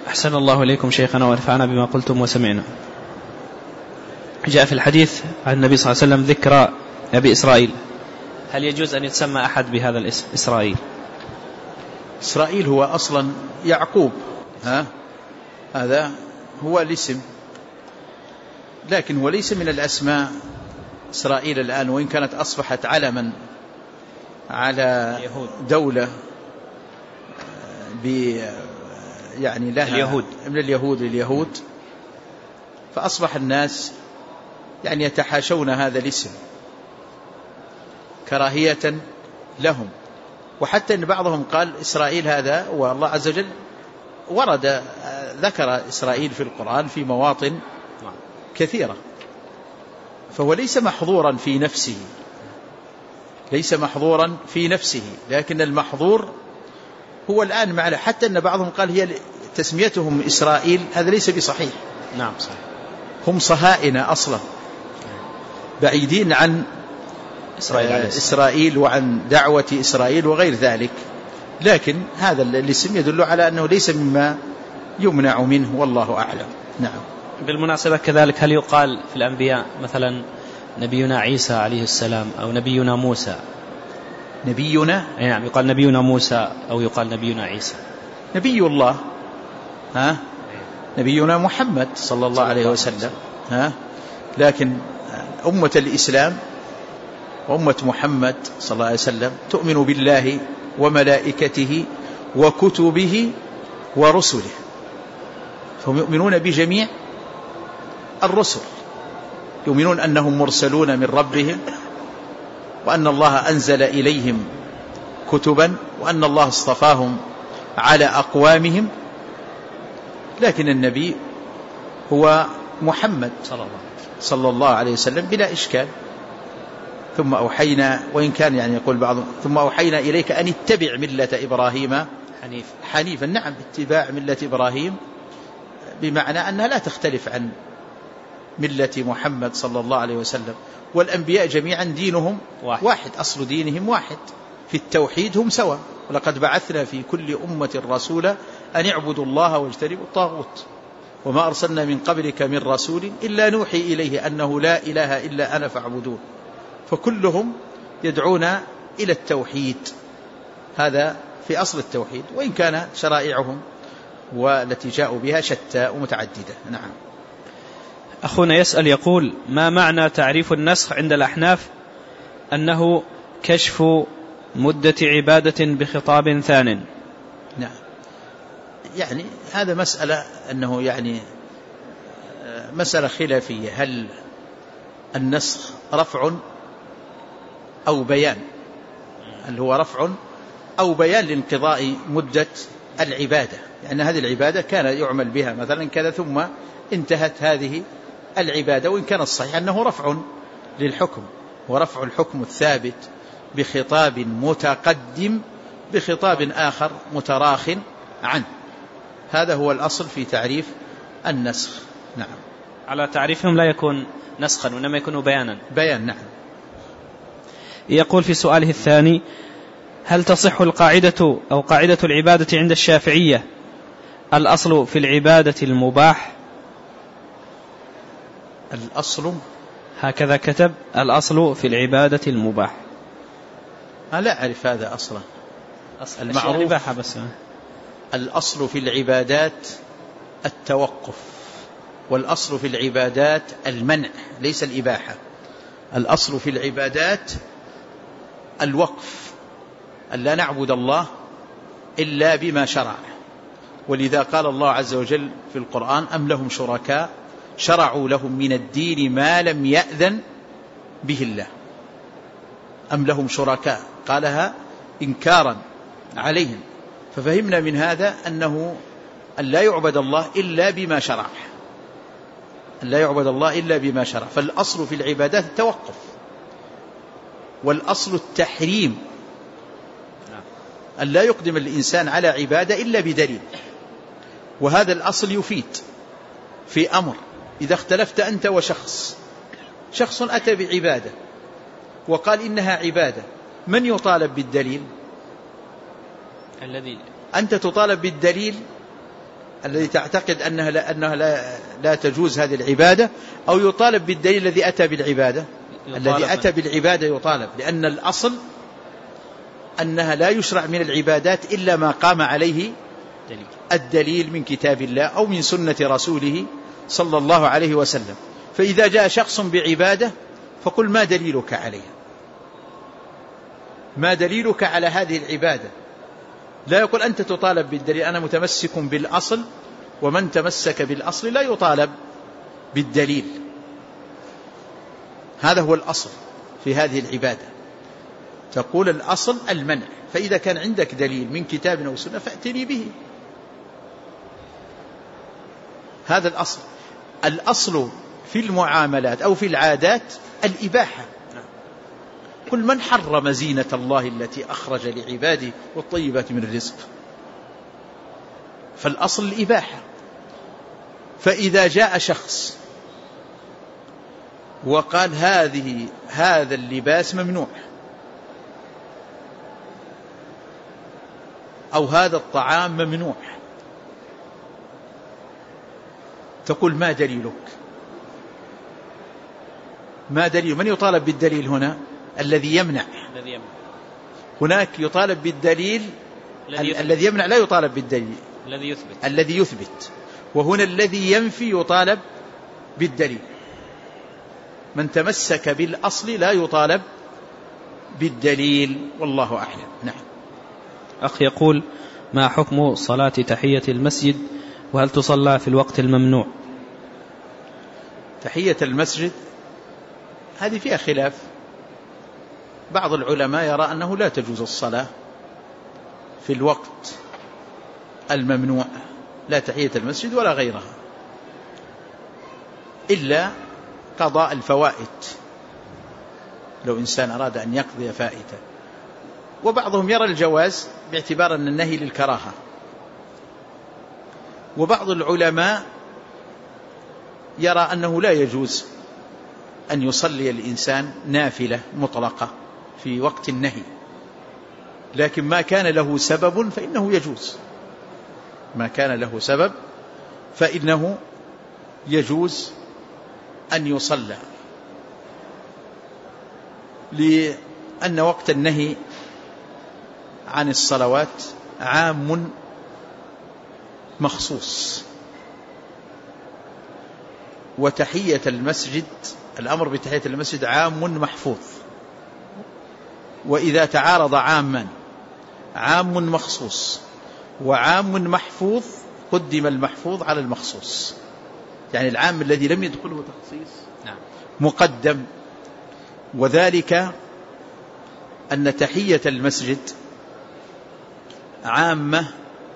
أحسن الله إليكم شيخنا ونفعنا بما قلتم وسمعنا. جاء في الحديث عن النبي صلى الله عليه وسلم ذكر أبي إسرائيل، هل يجوز أن يتسمى أحد بهذا الاسم إسرائيل؟ إسرائيل هو أصلا يعقوب، هذا هو الاسم، لكن هو ليس من الأسماء إسرائيل الآن، وإن كانت أصبحت علما على دولة يعني لها اليهود. من اليهود لليهود، فأصبح الناس يعني يتحاشون هذا الاسم كراهية لهم، وحتى أن بعضهم قال إسرائيل هذا، والله عز وجل ورد ذكر إسرائيل في القرآن في مواطن كثيرة، فهو ليس محظورا في نفسه، ليس محظورا في نفسه، لكن المحظور هو الآن معنا. حتى أن بعضهم قال هي تسميتهم إسرائيل هذا ليس بصحيح. نعم صحيح، هم صهاينة أصلا بعيدين عن إسرائيل وعن دعوة إسرائيل وغير ذلك، لكن هذا الاسم يدل على أنه ليس مما يمنع منه، والله أعلم. نعم. بالمناسبة كذلك هل يقال في الأنبياء مثلا نبينا عيسى عليه السلام أو نبينا موسى؟ نبينا، نعم، يقال نبينا موسى أو يقال نبينا عيسى. نبي الله نبينا محمد صلى الله عليه وسلم، لكن أمة الإسلام وأمة محمد صلى الله عليه وسلم تؤمن بالله وملائكته وكتبه ورسله، فهم يؤمنون بجميع الرسل، يؤمنون أنهم مرسلون من ربهم، وأن الله أنزل إليهم كتبا، وأن الله اصطفاهم على أقوامهم، لكن النبي هو محمد صلى الله عليه وسلم بلا إشكال. ثم أوحينا، وإن كان يعني يقول بعضهم ثم أوحينا إليك أن اتبع ملة إبراهيم حنيفا. نعم، اتباع ملة إبراهيم بمعنى أنها لا تختلف عن ملة محمد صلى الله عليه وسلم، والأنبياء جميعا دينهم واحد، أصل دينهم واحد، في التوحيد هم سوا. ولقد بعثنا في كل أمة رسولا أن اعبدوا الله واجتنبوا الطاغوت وما أرسلنا من قبلك من رسول إلا نوحي إليه أنه لا إله إلا أنا فاعبدون، فكلهم يدعون إلى التوحيد، هذا في أصل التوحيد، وإن كان شرائعهم والتي جاءوا بها شتى ومتعددة. نعم. أخونا يسأل يقول: ما معنى تعريف النسخ عند الأحناف أنه كشف مدة عبادة بخطاب ثان؟ نعم، يعني هذا مسألة أنه يعني مسألة خلافية، هل النسخ رفع أو بيان؟ هل هو رفع أو بيان لانقضاء مدة العبادة؟ يعني هذه العبادة كان يعمل بها مثلا كذا ثم انتهت هذه العبادة، وإن كان الصحيح أنه رفع للحكم، ورفع الحكم الثابت بخطاب متقدم بخطاب آخر متراخ عنه، هذا هو الأصل في تعريف النسخ. نعم. على تعريفهم لا يكون نسخا وإنما يكون بيانا. بيان. نعم. يقول في سؤاله الثاني: هل تصح القاعدة أو قاعدة العبادة عند الشافعية الأصل في العبادة المباح؟ الأصل هكذا كتب: الأصل في العبادة المباح. لا أعرف هذا أصلا. المعروف بس. الأصل في العبادات التوقف، والأصل في العبادات المنع ليس الإباحة. الأصل في العبادات الوقف، أن لا نعبد الله إلا بما شرع، ولذا قال الله عز وجل في القرآن: أم لهم شركاء شرعوا لهم من الدين ما لم يأذن به الله. أم لهم شركاء، قالها إنكارا عليهم، ففهمنا من هذا أنه أن لا يعبد الله إلا بما شرع، أن لا يعبد الله إلا بما شرع. فالأصل في العبادات التوقف، والأصل التحريم، أن لا يقدم الإنسان على عبادة إلا بدليل. وهذا الأصل يفيد في أمر: إذا اختلفت أنت وشخص، شخص أتى بعبادة وقال إنها عبادة، من يطالب بالدليل؟ الذي أنت تطالب بالدليل الذي تعتقد أنها لا تجوز هذه العبادة، أو يطالب بالدليل الذي أتى بالعبادة؟ الذي أتى بالعبادة يطالب، لأن الأصل أنها لا يشرع من العبادات إلا ما قام عليه الدليل من كتاب الله أو من سنة رسوله صلى الله عليه وسلم. فإذا جاء شخص بعبادة فقل ما دليلك عليها، ما دليلك على هذه العبادة؟ لا يقول أنت تطالب بالدليل، أنا متمسك بالأصل، ومن تمسك بالأصل لا يطالب بالدليل. هذا هو الأصل في هذه العبادة. تقول الأصل المنع، فإذا كان عندك دليل من كتاب أو سنة فأتني به. هذا الأصل. الأصل في المعاملات أو في العادات الإباحة. قل من حرم زينة الله التي أخرج لعباده والطيبات من الرزق؟ فالأصل الإباحة. فإذا جاء شخص وقال هذا اللباس ممنوع، أو هذا الطعام ممنوع، تقول ما دليلك؟ ما دليل؟ من يطالب بالدليل هنا؟ الذي يمنع. هناك يطالب بالدليل، الذي يمنع لا يطالب بالدليل، الذي يثبت. وهنا الذي ينفي يطالب بالدليل. من تمسك بالأصل لا يطالب بالدليل، والله أعلم. نعم. أخ يقول: ما حكم صلاة تحية المسجد، وهل تصلى في الوقت الممنوع؟ تحية المسجد هذه فيها خلاف. بعض العلماء يرى أنه لا تجوز الصلاة في الوقت الممنوع، لا تحية المسجد ولا غيرها، إلا قضاء الفوائت، لو إنسان أراد أن يقضي فائتة. وبعضهم يرى الجواز باعتبار أن النهي للكراهة. وبعض العلماء يرى أنه لا يجوز أن يصلي الإنسان نافلة مطلقة في وقت النهي، لكن ما كان له سبب فإنه يجوز. ما كان له سبب فإنه يجوز أن يصلى، لأن وقت النهي عن الصلوات عام مخصوص. وتحية المسجد، الأمر بتحية المسجد عام محفوظ. وإذا تعارض عام مخصوص وعام محفوظ قدم المحفوظ على المخصوص، يعني العام الذي لم يدخله تخصيص مقدم. وذلك أن تحية المسجد عامة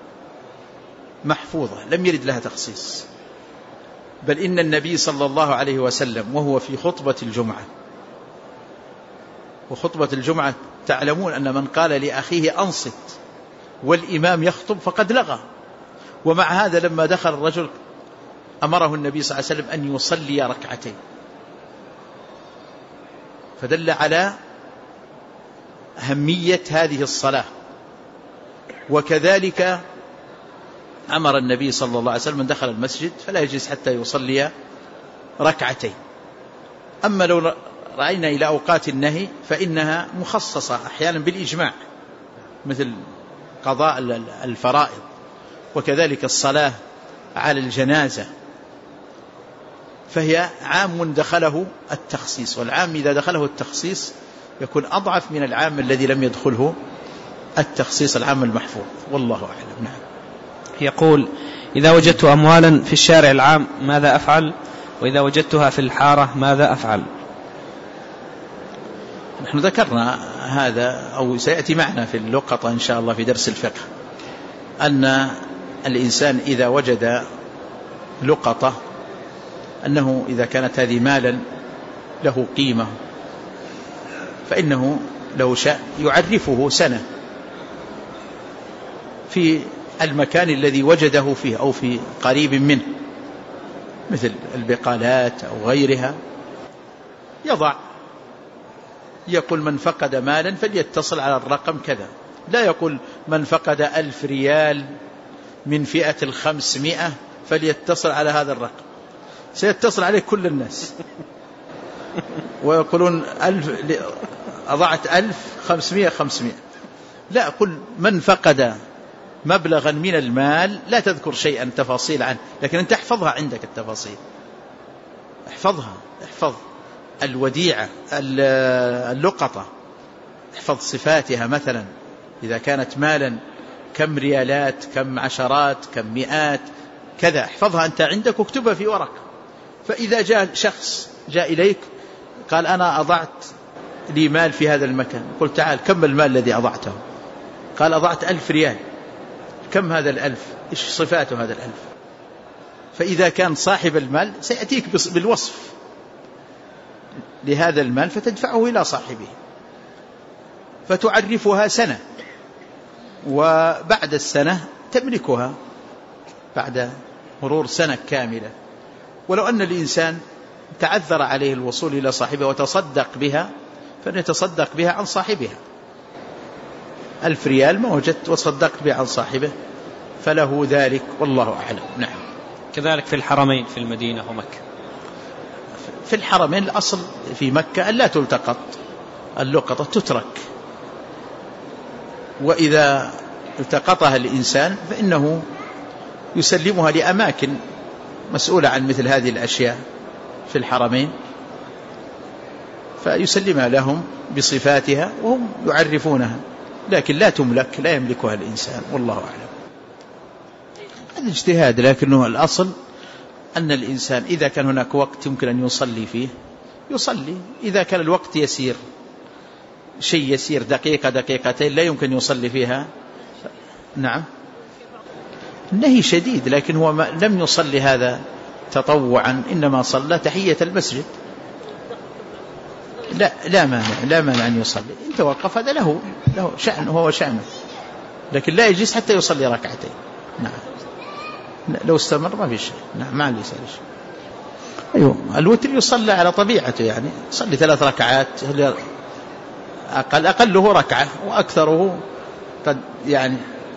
محفوظة لم يرد لها تخصيص. بل إن النبي صلى الله عليه وسلم وهو في خطبة الجمعة، وخطبة الجمعة تعلمون أن من قال لأخيه أنصت والإمام يخطب فقد لغى. ومع هذا لما دخل الرجل أمره النبي صلى الله عليه وسلم أن يصلي ركعتين، فدل على أهمية هذه الصلاة. وكذلك أمر النبي صلى الله عليه وسلم من دخل المسجد فلا يجلس حتى يصلي ركعتين. أما لو رأينا إلى أوقات النهي فإنها مخصصة أحيانا بالإجماع، مثل قضاء الفرائض، وكذلك الصلاة على الجنازة، فهي عام دخله التخصيص. والعام إذا دخله التخصيص يكون أضعف من العام الذي لم يدخله التخصيص، العام المحفوظ، والله أعلم. نعم. يقول: إذا وجدت أموالا في الشارع العام ماذا أفعل؟ وإذا وجدتها في الحارة ماذا أفعل؟ نحن ذكرنا هذا أو سيأتي معنا في اللقطة إن شاء الله في درس الفقه، أن الإنسان إذا وجد لقطة أنه إذا كانت هذه مالا له قيمة فإنه لو شاء يعرفه سنة في المكان الذي وجده فيه أو في قريب منه، مثل البقالات أو غيرها، يضع يقول من فقد مالا فليتصل على الرقم كذا، لا يقول من فقد 1000 ريال من فئة 500 فليتصل على هذا الرقم، سيتصل عليه كل الناس ويقولون 1000 أضعت 1500 500. لا، قل من فقد مبلغا من المال لا تذكر شيئا تفاصيل عنه، لكن أنت احفظها عندك التفاصيل، احفظها، احفظ الوديعة اللقطة، احفظ صفاتها، مثلا إذا كانت مالا كم ريالات، كم عشرات، كم مئات كذا، احفظها أنت عندك واكتبها في ورقة. فإذا جاء شخص جاء إليك قال أنا أضعت لي مال في هذا المكان، قلت تعال كم المال الذي أضعته؟ قال أضعت 1000 ريال. كم هذا 1000؟ إيش صفاته هذا 1000؟ فإذا كان صاحب المال سيأتيك بالوصف لهذا المال فتدفعه إلى صاحبه، فتعرفها سنة، وبعد السنة تملكها بعد مرور سنة كاملة. ولو أن الإنسان تعذر عليه الوصول إلى صاحبها وتصدق بها فليتصدق بها عن صاحبها. 1000 ريال ما وجدت وصدقت بها عن صاحبه فله ذلك، والله أعلم. نعم. كذلك في الحرمين في المدينة ومكة. في الحرمين الأصل في مكة أن لا تلتقط اللقطة، تترك، وإذا التقطها الإنسان فإنه يسلمها لأماكن مسؤولة عن مثل هذه الأشياء في الحرمين، فيسلمها لهم بصفاتها وهم يعرفونها، لكن لا تملك، لا يملكها الإنسان، والله أعلم. هذا اجتهاد، لكنه الأصل أن الإنسان إذا كان هناك وقت يمكن أن يصلي فيه يصلي، إذا كان الوقت يسير، شيء يسير دقيقة دقيقتين لا يمكن يصلي فيها. نعم، النهي شديد، لكن هو لم يصلي هذا تطوعا، إنما صلى تحية المسجد. لا مانع أن يصلي، إن توقف هذا له شأن، هو شأنه، لكن لا يجلس حتى يصلي ركعتين. نعم، لو استمر ما في شيء. نعم، ما عليه شيء. أيوه، الوتر يصلى على طبيعته، يعني يصلي 3 ركعات، أقله ركعة وأكثره قد يعني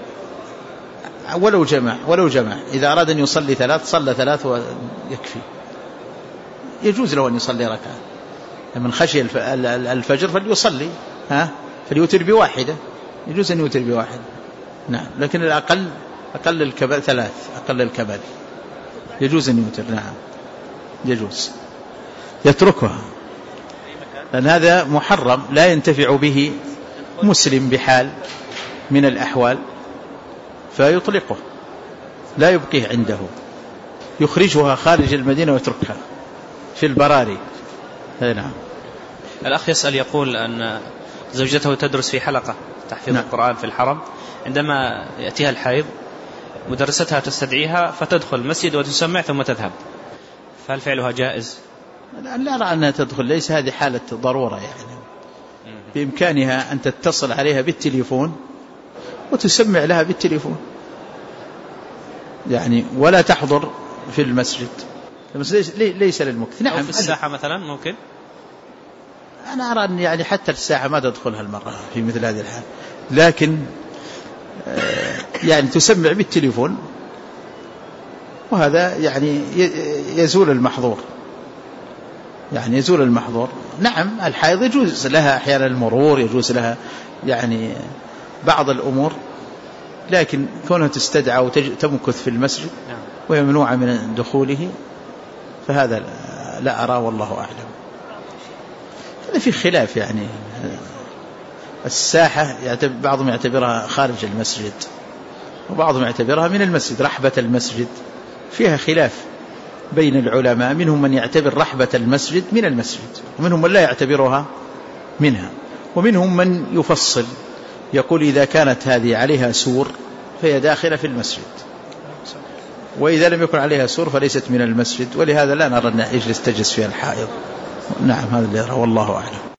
ولو جمع إذا أراد أن يصلي 3 صلى 3 ويكفي. يجوز له أن يصلي ركعة، من خشي الفجر فليصلي فليوتر بواحدة، يجوز أن يوتر بواحدة. نعم، لكن الأقل أقل الكبال 3، أقل الكبال يجوز أن يوتر. نعم، يجوز يتركها، لأن هذا محرم لا ينتفع به مسلم بحال من الأحوال، فيطلقه، لا يبقيه عنده، يخرجها خارج المدينة ويتركها في البراري. نعم. الأخ يسأل يقول أن زوجته تدرس في حلقة تحفيظ القرآن في الحرم، عندما يأتيها الحيض مدرستها تستدعيها فتدخل المسجد وتسمع ثم تذهب، فهل فعلها جائز؟ لا أرى أنها تدخل، ليس هذه حالة ضرورة، يعني بإمكانها أن تتصل عليها بالتليفون وتسمع لها بالتليفون، يعني ولا تحضر في المسجد، ليس للمكث. نعم، أو في الساحة مثلا ممكن. أنا أرى أن يعني حتى الساعة ما تدخلها المرأة في مثل هذه الحال، لكن يعني تسمع بالتليفون، وهذا يعني يزول المحظور، يعني يزول المحظور. نعم، الحائض يجوز لها أحيانا المرور، يجوز لها يعني بعض الأمور، لكن كونها تستدعى وتمكث في المسجد وهي ممنوعة من دخوله فهذا لا أرى، والله أعلم. هذا في خلاف، يعني الساحة بعضهم يعتبرها خارج المسجد وبعضهم يعتبرها من المسجد، رحبة المسجد، فيها خلاف بين العلماء، منهم من يعتبر رحبة المسجد من المسجد، ومنهم من لا يعتبرها منها، ومنهم من يفصل يقول إذا كانت هذه عليها سور فهي داخلة في المسجد، وإذا لم يكن عليها سور فليست من المسجد، ولهذا لا نرى أن يجلس تجلس فيها الحائض. نعم، هذا اللي يرى، والله أعلم.